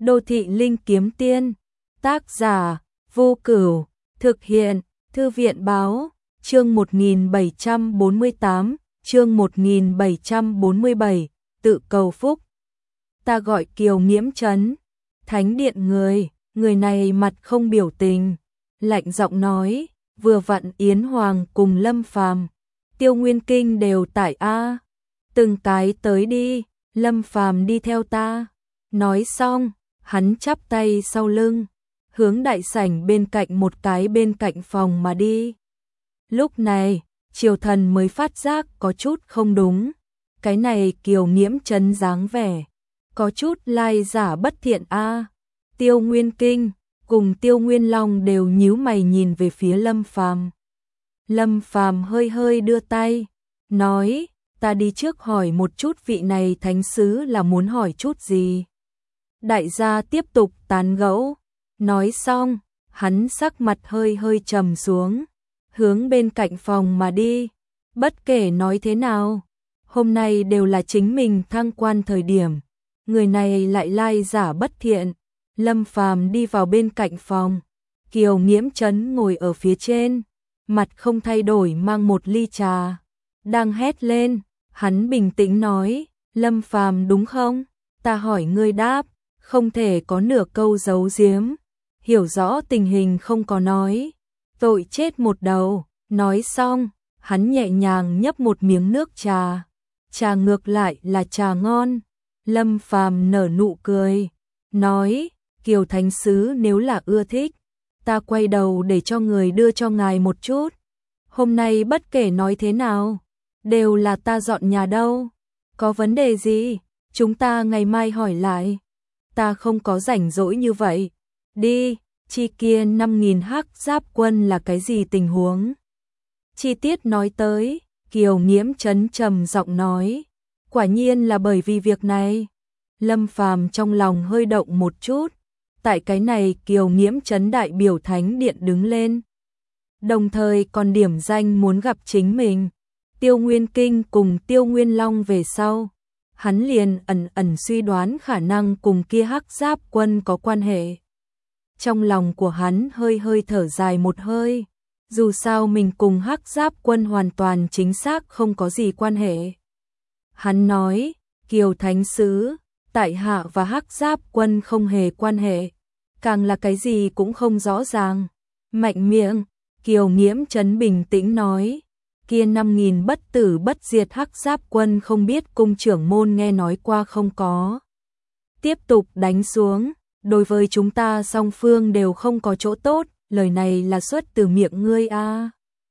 Đô thị linh kiếm tiên, tác giả Vô Cửu, thực hiện Thư viện báo, chương 1748, chương 1747, tự cầu phúc. Ta gọi Kiều Nghiễm Trấn, thánh điện người này mặt không biểu tình, lạnh giọng nói, vừa vặn Yến Hoàng cùng Lâm Phàm, Tiêu Nguyên Kinh đều tại a, từng cái tới đi, Lâm Phàm đi theo ta. Nói xong, hắn chắp tay sau lưng, hướng đại sảnh bên cạnh một cái bên cạnh phòng mà đi. Lúc này, Triều Thần mới phát giác có chút không đúng, cái này Kiều Nghiễm Trấn dáng vẻ, có chút lai giả bất thiện a. Tiêu Nguyên Kinh cùng Tiêu Nguyên Long đều nhíu mày nhìn về phía Lâm Phàm. Lâm Phàm hơi hơi đưa tay, nói, ta đi trước hỏi một chút vị này thánh sứ là muốn hỏi chút gì. Đại gia tiếp tục tán gẫu, nói xong, hắn sắc mặt hơi hơi trầm xuống, hướng bên cạnh phòng mà đi. Bất kể nói thế nào, hôm nay đều là chính mình thăng quan thời điểm, người này lại lai giả bất thiện. Lâm Phàm đi vào bên cạnh phòng, Kiều Nghiễm Trấn ngồi ở phía trên, mặt không thay đổi mang một ly trà, đang hét lên. Hắn bình tĩnh nói, Lâm Phàm đúng không? Ta hỏi ngươi đáp, không thể có nửa câu giấu giếm, hiểu rõ tình hình không có nói, tội chết một đầu. Nói xong, hắn nhẹ nhàng nhấp một miếng nước trà, trà ngược lại là trà ngon. Lâm Phàm nở nụ cười, nói, Kiều thánh sứ nếu là ưa thích, ta quay đầu để cho người đưa cho ngài một chút. Hôm nay bất kể nói thế nào, đều là ta dọn nhà đâu. Có vấn đề gì, chúng ta ngày mai hỏi lại. Ta không có rảnh rỗi như vậy. Đi, chi kia 5.000 hắc giáp quân là cái gì tình huống? Chi tiết nói tới, Kiều Nghiễm Trấn trầm giọng nói, quả nhiên là bởi vì việc này. Lâm Phàm trong lòng hơi động một chút, tại cái này Kiều Nghiễm Trấn đại biểu thánh điện đứng lên, đồng thời còn điểm danh muốn gặp chính mình. Tiêu Nguyên Kinh cùng Tiêu Nguyên Long về sau, hắn liền ẩn suy đoán khả năng cùng kia hắc giáp quân có quan hệ. Trong lòng của hắn hơi hơi thở dài một hơi, dù sao mình cùng hắc giáp quân hoàn toàn chính xác không có gì quan hệ. Hắn nói, Kiều thánh sứ, tại hạ và hắc giáp quân không hề quan hệ, càng là cái gì cũng không rõ ràng. Mạnh miệng, Kiều Nghiễm Trấn bình tĩnh nói, kia 5.000 bất tử bất diệt hắc giáp quân không biết cung trưởng môn nghe nói qua không có. Tiếp tục đánh xuống, đối với chúng ta song phương đều không có chỗ tốt, lời này là xuất từ miệng ngươi a.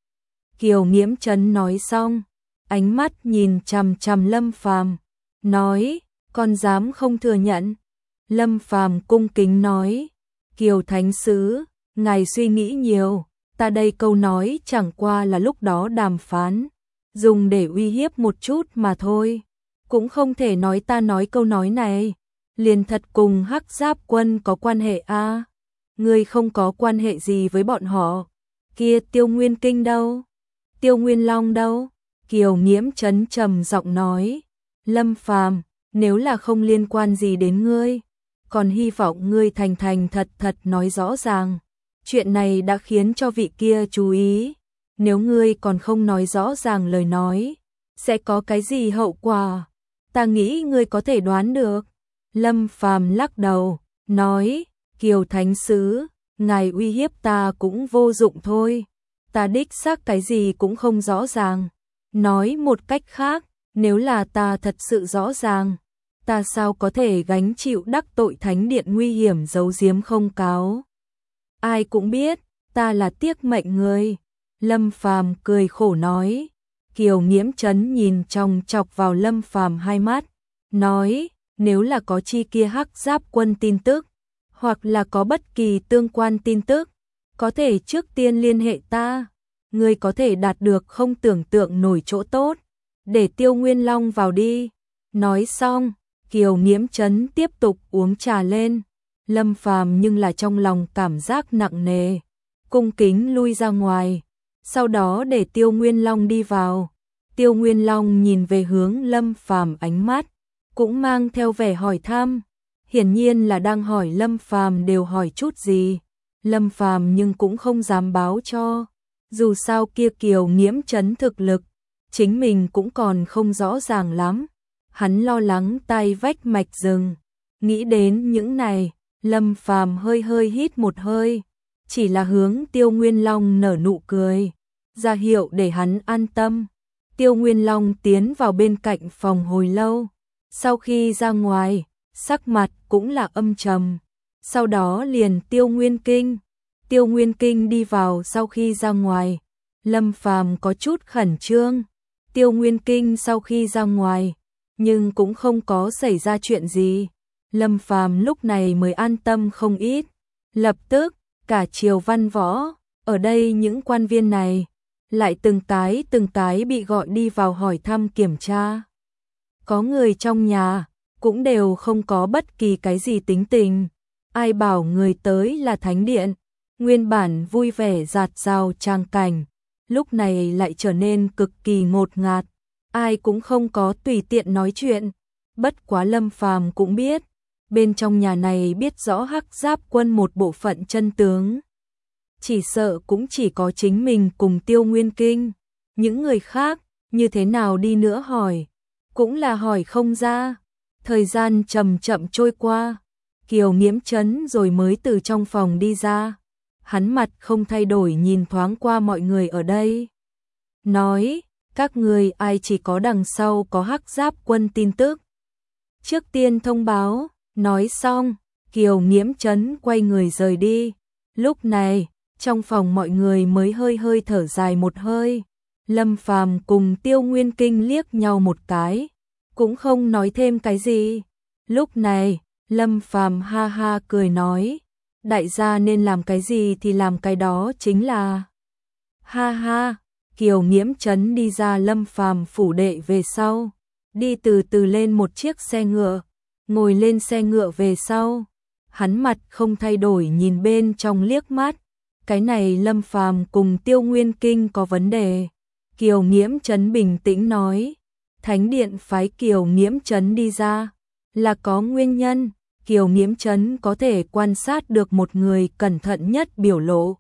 Kiều Nghiễm Trấn nói xong, ánh mắt nhìn chằm chằm Lâm Phàm, nói, con dám không thừa nhận. Lâm Phàm cung kính nói, Kiều thánh sứ, ngài suy nghĩ nhiều. Ta đây câu nói chẳng qua là lúc đó đàm phán, dùng để uy hiếp một chút mà thôi. Cũng không thể nói ta nói câu nói này liền thật cùng hắc giáp quân có quan hệ a. Ngươi không có quan hệ gì với bọn họ. Kia Tiêu Nguyên Kinh đâu? Tiêu Nguyên Long đâu? Kiều Nghiễm Trấn trầm giọng nói, Lâm Phàm, nếu là không liên quan gì đến ngươi, còn hy vọng ngươi thành thật nói rõ ràng. Chuyện này đã khiến cho vị kia chú ý, nếu ngươi còn không nói rõ ràng lời nói, sẽ có cái gì hậu quả, ta nghĩ ngươi có thể đoán được. Lâm Phàm lắc đầu, nói, Kiều thánh sứ, ngài uy hiếp ta cũng vô dụng thôi, ta đích xác cái gì cũng không rõ ràng. Nói một cách khác, nếu là ta thật sự rõ ràng, ta sao có thể gánh chịu đắc tội thánh điện nguy hiểm giấu giếm không cáo. Ai cũng biết, ta là tiếc mệnh người. Lâm Phàm cười khổ nói. Kiều Nghiễm Trấn nhìn chòng chọc vào Lâm Phàm hai mắt, nói, nếu là có chi kia hắc giáp quân tin tức, hoặc là có bất kỳ tương quan tin tức, có thể trước tiên liên hệ ta, ngươi có thể đạt được không tưởng tượng nổi chỗ tốt, để Tiêu Nguyên Long vào đi. Nói xong, Kiều Nghiễm Trấn tiếp tục uống trà lên. Lâm Phàm nhưng là trong lòng cảm giác nặng nề, cung kính lui ra ngoài, sau đó để Tiêu Nguyên Long đi vào. Tiêu Nguyên Long nhìn về hướng Lâm Phàm, ánh mắt cũng mang theo vẻ hỏi thăm, hiển nhiên là đang hỏi Lâm Phàm đều hỏi chút gì. Lâm Phàm nhưng cũng không dám báo cho, dù sao kia Kiều Nghiễm Trấn thực lực, chính mình cũng còn không rõ ràng lắm. Hắn lo lắng tai vách mạch rừng, nghĩ đến những này, Lâm Phàm hơi hơi hít một hơi, chỉ là hướng Tiêu Nguyên Long nở nụ cười, ra hiệu để hắn an tâm. Tiêu Nguyên Long tiến vào bên cạnh phòng hồi lâu, sau khi ra ngoài, sắc mặt cũng là âm trầm. Sau đó liền Tiêu Nguyên Kinh đi vào sau khi ra ngoài, Lâm Phàm có chút khẩn trương. Tiêu Nguyên Kinh sau khi ra ngoài, nhưng cũng không có xảy ra chuyện gì. Lâm Phàm lúc này mới an tâm không ít. Lập tức, cả Triều Văn Võ, ở đây những quan viên này, lại từng cái bị gọi đi vào hỏi thăm kiểm tra. Có người trong nhà, cũng đều không có bất kỳ cái gì tính tình. Ai bảo người tới là thánh điện, nguyên bản vui vẻ dạt dào trang cảnh, lúc này lại trở nên cực kỳ ngột ngạt. Ai cũng không có tùy tiện nói chuyện. Bất quá Lâm Phàm cũng biết, bên trong nhà này biết rõ Hắc Giáp quân một bộ phận chân tướng. Chỉ sợ cũng chỉ có chính mình cùng Tiêu Nguyên Kinh. Những người khác, như thế nào đi nữa hỏi, cũng là hỏi không ra. Thời gian chậm chậm trôi qua, Kiều Nghiễm Trấn rồi mới từ trong phòng đi ra. Hắn mặt không thay đổi nhìn thoáng qua mọi người ở đây. Nói, các người ai chỉ có đằng sau có Hắc Giáp quân tin tức, trước tiên thông báo. Nói xong, Kiều Nghiễm Trấn quay người rời đi. Lúc này, trong phòng mọi người mới hơi hơi thở dài một hơi. Lâm Phàm cùng Tiêu Nguyên Kinh liếc nhau một cái, cũng không nói thêm cái gì. Lúc này, Lâm Phàm ha ha cười nói, đại gia nên làm cái gì thì làm cái đó chính là. Ha ha, Kiều Nghiễm Trấn đi ra Lâm Phàm phủ đệ về sau, đi từ từ lên một chiếc xe ngựa, ngồi lên xe ngựa về sau, hắn mặt không thay đổi nhìn bên trong liếc mắt. Cái này Lâm Phàm cùng Tiêu Nguyên Kinh có vấn đề. Kiều Nghiễm Trấn bình tĩnh nói, thánh điện phái Kiều Nghiễm Trấn đi ra là có nguyên nhân. Kiều Nghiễm Trấn có thể quan sát được một người cẩn thận nhất biểu lộ,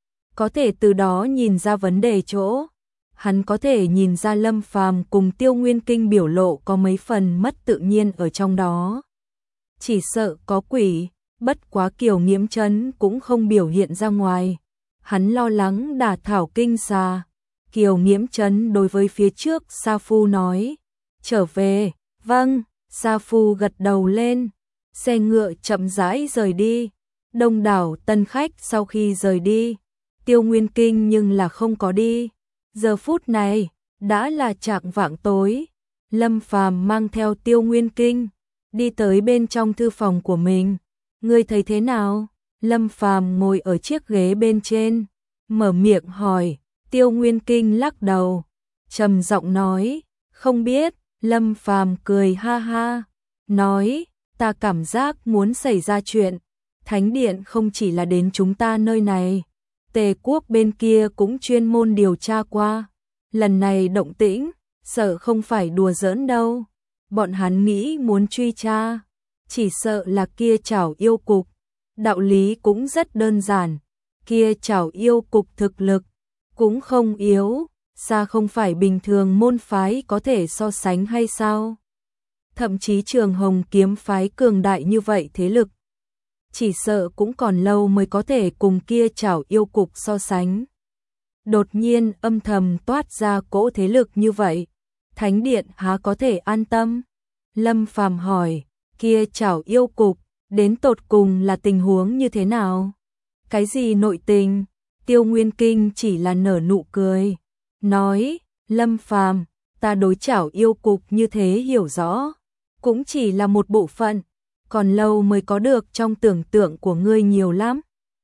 có thể từ đó nhìn ra vấn đề chỗ. Hắn có thể nhìn ra Lâm Phàm cùng Tiêu Nguyên Kinh biểu lộ có mấy phần mất tự nhiên ở trong đó. Chỉ sợ có quỷ, bất quá Kiều Nghiễm Trấn cũng không biểu hiện ra ngoài. Hắn lo lắng đả thảo kinh xà. Kiều Nghiễm Trấn đối với phía trước Sa Phu nói, trở về. Vâng, Sa Phu gật đầu lên. Xe ngựa chậm rãi rời đi. Đông đảo tân khách sau khi rời đi, Tiêu Nguyên Kinh nhưng là không có đi. Giờ phút này, đã là chạng vạng tối. Lâm Phàm mang theo Tiêu Nguyên Kinh, đi tới bên trong thư phòng của mình. Ngươi thấy thế nào? Lâm Phàm ngồi ở chiếc ghế bên trên, mở miệng hỏi. Tiêu Nguyên Kinh lắc đầu, trầm giọng nói, không biết. Lâm Phàm cười ha ha, nói, ta cảm giác muốn xảy ra chuyện. Thánh điện không chỉ là đến chúng ta nơi này, Tề quốc bên kia cũng chuyên môn điều tra qua. Lần này động tĩnh, sợ không phải đùa giỡn đâu. Bọn hắn nghĩ muốn truy tra, chỉ sợ là kia Trảo Yêu Cục. Đạo lý cũng rất đơn giản, kia Trảo Yêu Cục thực lực cũng không yếu, xa không phải bình thường môn phái có thể so sánh hay sao? Thậm chí Trường Hồng kiếm phái cường đại như vậy thế lực, chỉ sợ cũng còn lâu mới có thể cùng kia Trảo Yêu Cục so sánh. Đột nhiên âm thầm toát ra cỗ thế lực như vậy, Thánh điện há có thể an tâm? Lâm Phàm hỏi, kia Trảo Yêu Cục đến tột cùng là tình huống như thế nào? Cái gì nội tình? Tiêu Nguyên Kinh chỉ là nở nụ cười, nói, Lâm Phàm, ta đối Trảo Yêu Cục như thế hiểu rõ, cũng chỉ là một bộ phận, còn lâu mới có được trong tưởng tượng của ngươi nhiều lắm.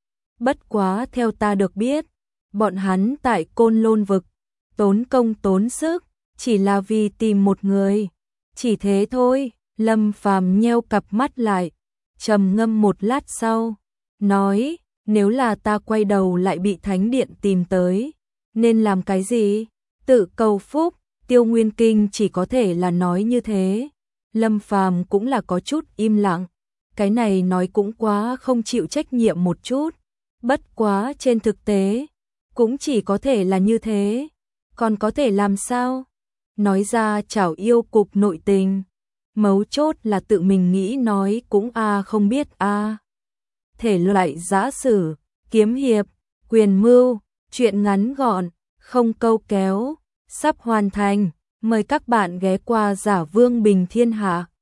Bất quá theo ta được biết, bọn hắn tại Côn Lôn vực, tốn công tốn sức, chỉ là vì tìm một người. Chỉ thế thôi. Lâm Phàm nheo cặp mắt lại, trầm ngâm một lát sau, nói, nếu là ta quay đầu lại bị Thánh điện tìm tới, nên làm cái gì? Tự cầu phúc. Tiêu Nguyên Kinh chỉ có thể là nói như thế. Lâm Phàm cũng là có chút im lặng. cái này nói cũng quá không chịu trách nhiệm một chút, bất quá trên thực tế, cũng chỉ có thể là như thế, còn có thể làm sao? Nói ra chảo yêu cục nội tình, mấu chốt là tự mình nghĩ nói cũng không biết thể loại giã sử, kiếm hiệp, quyền mưu, truyện ngắn gọn, không câu kéo, sắp hoàn thành, mời các bạn ghé qua Giả Vương Bình Thiên Hạ.